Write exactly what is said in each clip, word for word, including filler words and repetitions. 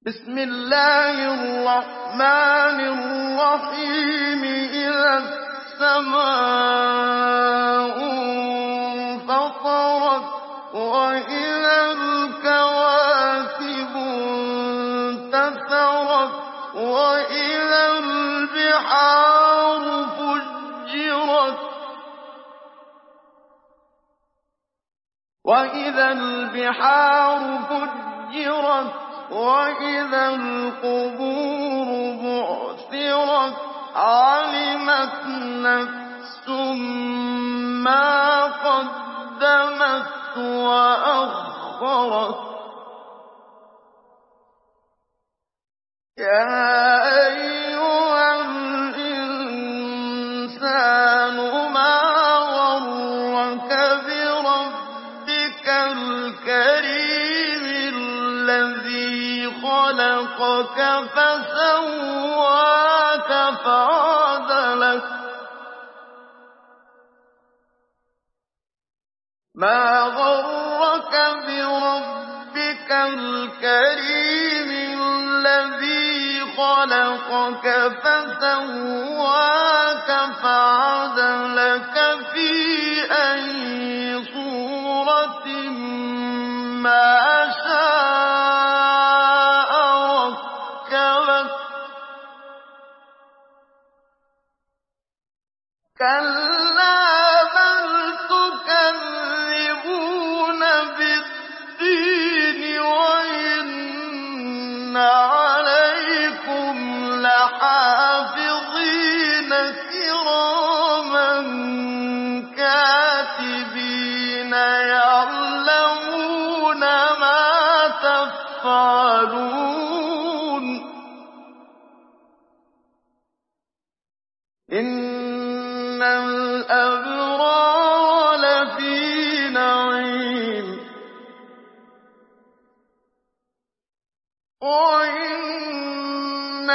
بسم الله الرحمن الرحيم إذا السماء انفطرت وإذا الكواكب انتثرت وإذا البحار فجرت وإذا البحار فجرت وإذا القبور بعثرت علمت نفس ما قدمت وأخرت يا أيها الإنسان ما غرك بربك الكريم الذي خلقك فسواك فعدلك ما غرك بربك الكريم الذي خلقك فسواك فعدلك في أي صورة ما شاء ركبك كلا بل تكذبون بالدين وإن عليكم لحافظين كراما كاتبين يعلمون ما تفعلون إن الأبرار لفي نعيم وإن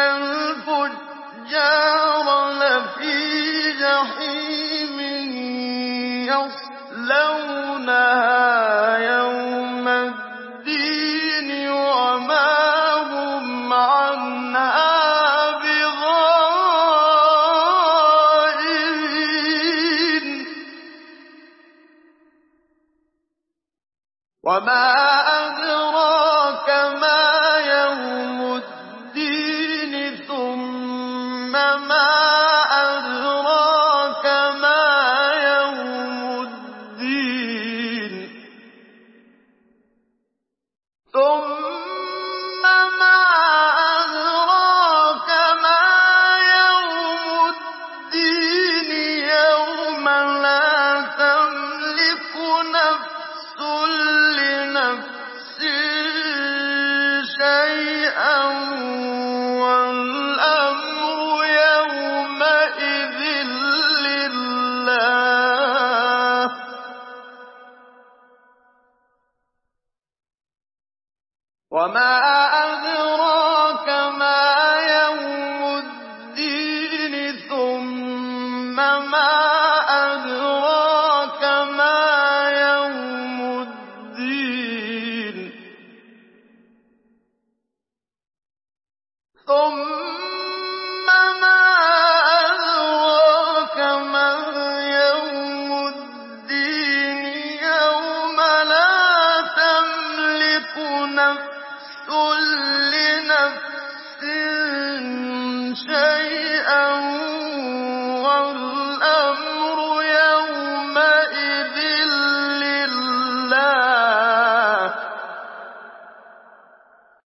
الفجار لفي جحيم يصلونها يوم الدين وما هم عنها بغائبين وما أدراك ما يوم الدين ثم ما أدراك ما يوم الدين ثم ما أدراك ما يوم الدين يوم لا تملك نفس لنفس شيئا والأمر يومئذ لله وما أدراك ما يوم الدين ثم ما أدراك ما يوم الدين ثم